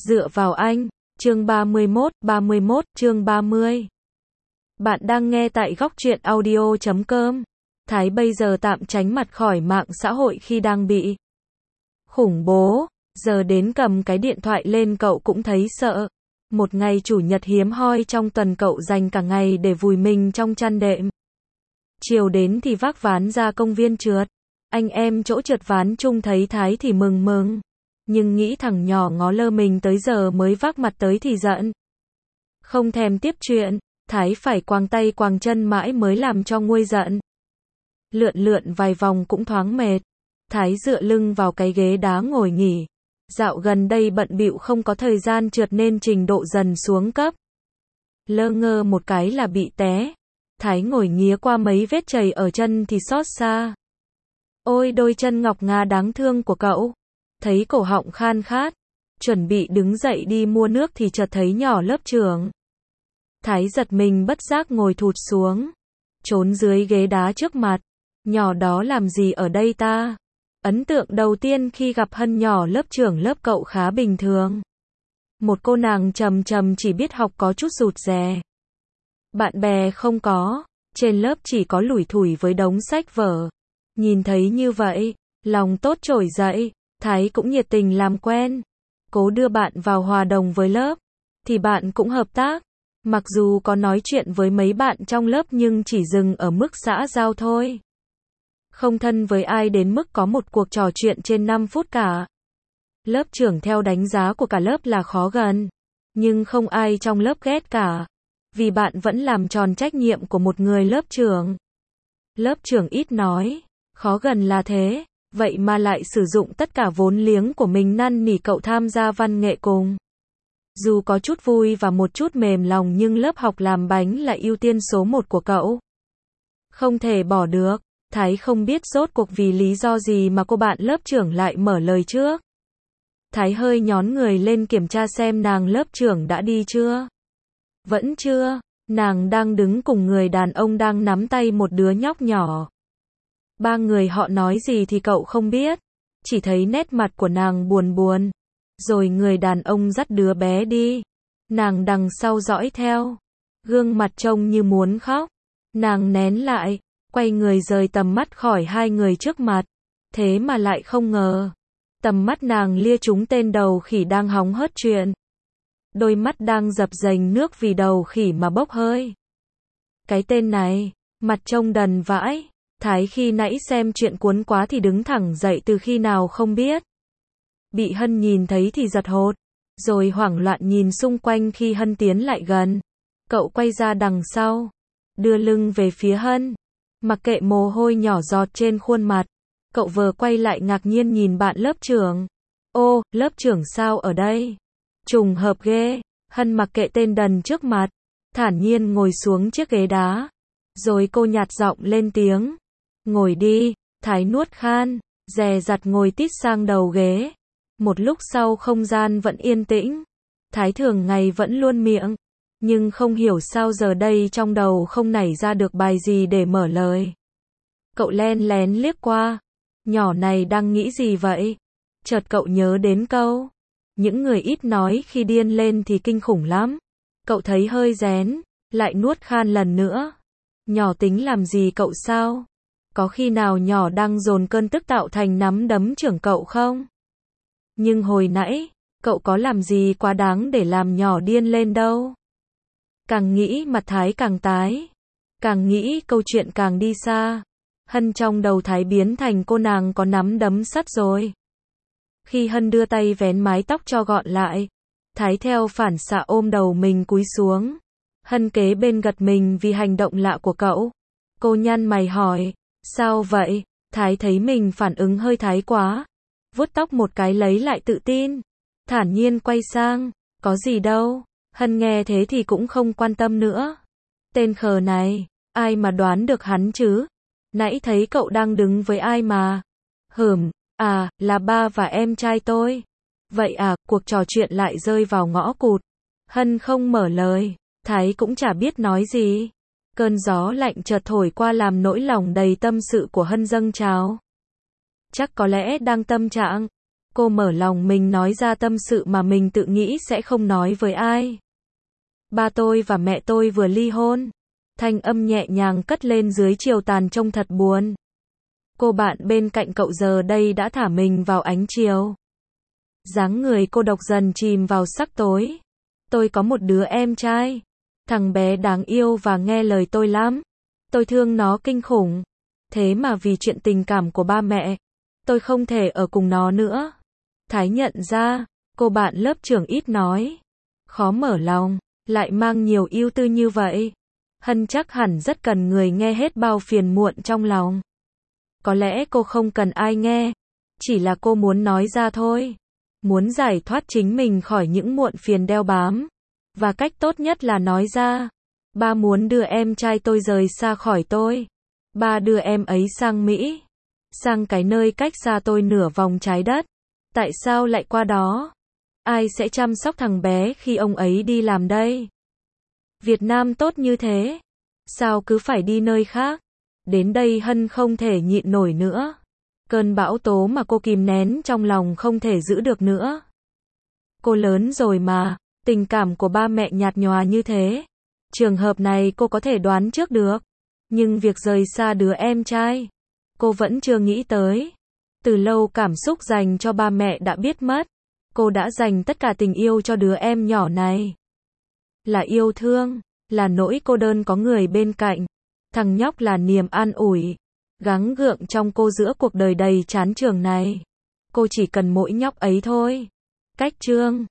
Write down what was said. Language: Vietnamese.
Dựa vào anh. Chương 31, chương 30. Bạn đang nghe tại góc truyện audio.com. Thái bây giờ tạm tránh mặt khỏi mạng xã hội khi đang bị khủng bố. Giờ đến cầm cái điện thoại lên cậu cũng thấy sợ. Một ngày chủ nhật hiếm hoi trong tuần cậu dành cả ngày để vùi mình trong chăn đệm. Chiều đến thì vác ván ra công viên trượt. Anh em chỗ trượt ván chung thấy Thái thì mừng. Nhưng nghĩ thằng nhỏ ngó lơ mình tới giờ mới vác mặt tới thì giận. Không thèm tiếp chuyện, Thái phải quàng tay quàng chân mãi mới làm cho nguôi giận. Lượn vài vòng cũng thoáng mệt. Thái dựa lưng vào cái ghế đá ngồi nghỉ. Dạo gần đây bận bịu không có thời gian trượt nên trình độ dần xuống cấp. Lơ ngơ một cái là bị té. Thái ngồi nghía qua mấy vết chày ở chân thì xót xa. Ôi đôi chân ngọc ngà đáng thương của cậu. Thấy cổ họng khan khát, chuẩn bị đứng dậy đi mua nước thì chợt thấy nhỏ lớp trưởng. Thái giật mình bất giác ngồi thụt xuống, trốn dưới ghế đá trước mặt. Nhỏ đó làm gì ở đây ta? Ấn tượng đầu tiên khi gặp Hân nhỏ lớp trưởng lớp cậu khá bình thường. Một cô nàng trầm chỉ biết học có chút rụt rè. Bạn bè không có, trên lớp chỉ có lủi thủi với đống sách vở. Nhìn thấy như vậy, lòng tốt trỗi dậy. Thái cũng nhiệt tình làm quen, cố đưa bạn vào hòa đồng với lớp, thì bạn cũng hợp tác. Mặc dù có nói chuyện với mấy bạn trong lớp nhưng chỉ dừng ở mức xã giao thôi. Không thân với ai đến mức có một cuộc trò chuyện trên 5 phút cả. Lớp trưởng theo đánh giá của cả lớp là khó gần, nhưng không ai trong lớp ghét cả, vì bạn vẫn làm tròn trách nhiệm của một người lớp trưởng. Lớp trưởng ít nói, khó gần là thế. Vậy mà lại sử dụng tất cả vốn liếng của mình năn nỉ cậu tham gia văn nghệ cùng. Dù có chút vui và một chút mềm lòng nhưng lớp học làm bánh là ưu tiên số 1 của cậu. Không thể bỏ được. Thái không biết rốt cuộc vì lý do gì mà cô bạn lớp trưởng lại mở lời trước. Thái hơi nhón người lên kiểm tra xem nàng lớp trưởng đã đi chưa. Vẫn chưa. Nàng đang đứng cùng người đàn ông đang nắm tay một đứa nhóc nhỏ. Ba người họ nói gì thì cậu không biết, chỉ thấy nét mặt của nàng buồn. Rồi người đàn ông dắt đứa bé đi. Nàng đằng sau dõi theo, gương mặt trông như muốn khóc. Nàng nén lại, quay người rời tầm mắt khỏi hai người trước mặt. Thế mà lại không ngờ, tầm mắt nàng lia trúng tên đầu khỉ đang hóng hớt chuyện. Đôi mắt đang dập dềnh nước vì đầu khỉ mà bốc hơi. Cái tên này, mặt trông đần vãi. Thái khi nãy xem chuyện cuốn quá thì đứng thẳng dậy từ khi nào không biết. Bị Hân nhìn thấy thì giật hốt, rồi hoảng loạn nhìn xung quanh khi Hân tiến lại gần. Cậu quay ra đằng sau, đưa lưng về phía Hân, mặc kệ mồ hôi nhỏ giọt trên khuôn mặt. Cậu vừa quay lại ngạc nhiên nhìn bạn lớp trưởng. Ô, lớp trưởng sao ở đây? Trùng hợp ghê. Hân mặc kệ tên đần trước mặt, thản nhiên ngồi xuống chiếc ghế đá. Rồi cô nhạt giọng lên tiếng. Ngồi đi. Thái nuốt khan, dè dặt ngồi tít sang đầu ghế. Một lúc sau không gian vẫn yên tĩnh. Thái thường ngày vẫn luôn miệng, nhưng không hiểu sao giờ đây trong đầu không nảy ra được bài gì để mở lời. Cậu len lén liếc qua. Nhỏ này đang nghĩ gì vậy? Chợt cậu nhớ đến câu, những người ít nói khi điên lên thì kinh khủng lắm. Cậu thấy hơi rén, lại nuốt khan lần nữa. Nhỏ tính làm gì cậu sao? Có khi nào nhỏ đang dồn cơn tức tạo thành nắm đấm trưởng cậu không? Nhưng hồi nãy, cậu có làm gì quá đáng để làm nhỏ điên lên đâu. Càng nghĩ mặt Thái càng tái. Càng nghĩ câu chuyện càng đi xa. Hân trong đầu Thái biến thành cô nàng có nắm đấm sắt rồi. Khi Hân đưa tay vén mái tóc cho gọn lại, Thái theo phản xạ ôm đầu mình cúi xuống. Hân kế bên gật mình vì hành động lạ của cậu. Cô nhăn mày hỏi. Sao vậy? Thái thấy mình phản ứng hơi thái quá. Vuốt tóc một cái lấy lại tự tin. Thản nhiên quay sang. Có gì đâu. Hân nghe thế thì cũng không quan tâm nữa. Tên khờ này, ai mà đoán được hắn chứ? Nãy thấy cậu đang đứng với ai mà? À, là ba và em trai tôi. Vậy à, cuộc trò chuyện lại rơi vào ngõ cụt. Hân không mở lời. Thái cũng chả biết nói gì. Cơn gió lạnh chợt thổi qua làm nỗi lòng đầy tâm sự của Hân dâng trào. Chắc có lẽ đang tâm trạng Cô mở lòng mình nói ra tâm sự mà mình tự nghĩ sẽ không nói với ai. Ba tôi và mẹ tôi vừa ly hôn. Thanh âm nhẹ nhàng cất lên dưới chiều tàn trông thật buồn. Cô bạn bên cạnh cậu giờ đây đã thả mình vào ánh chiều. Dáng người cô độc dần chìm vào sắc tối. Tôi có một đứa em trai. Thằng bé đáng yêu và nghe lời tôi lắm. Tôi thương nó kinh khủng. Thế mà vì chuyện tình cảm của ba mẹ, tôi không thể ở cùng nó nữa. Thái nhận ra, cô bạn lớp trưởng ít nói, khó mở lòng, lại mang nhiều ưu tư như vậy. Hân chắc hẳn rất cần người nghe hết bao phiền muộn trong lòng. Có lẽ cô không cần ai nghe, chỉ là cô muốn nói ra thôi. Muốn giải thoát chính mình khỏi những muộn phiền đeo bám. Và cách tốt nhất là nói ra. Ba muốn đưa em trai tôi rời xa khỏi tôi. Ba đưa em ấy sang Mỹ. Sang cái nơi cách xa tôi nửa vòng trái đất. Tại sao lại qua đó? Ai sẽ chăm sóc thằng bé khi ông ấy đi làm đây? Việt Nam tốt như thế. Sao cứ phải đi nơi khác? Đến đây Hân không thể nhịn nổi nữa. Cơn bão tố mà cô kìm nén trong lòng không thể giữ được nữa. Cô lớn rồi mà, tình cảm của ba mẹ nhạt nhòa như thế. Trường hợp này cô có thể đoán trước được. Nhưng việc rời xa đứa em trai, cô vẫn chưa nghĩ tới. Từ lâu cảm xúc dành cho ba mẹ đã biết mất. Cô đã dành tất cả tình yêu cho đứa em nhỏ này. Là yêu thương, là nỗi cô đơn có người bên cạnh. Thằng nhóc là niềm an ủi, gắng gượng trong cô giữa cuộc đời đầy chán trường này. Cô chỉ cần mỗi nhóc ấy thôi. Cách chương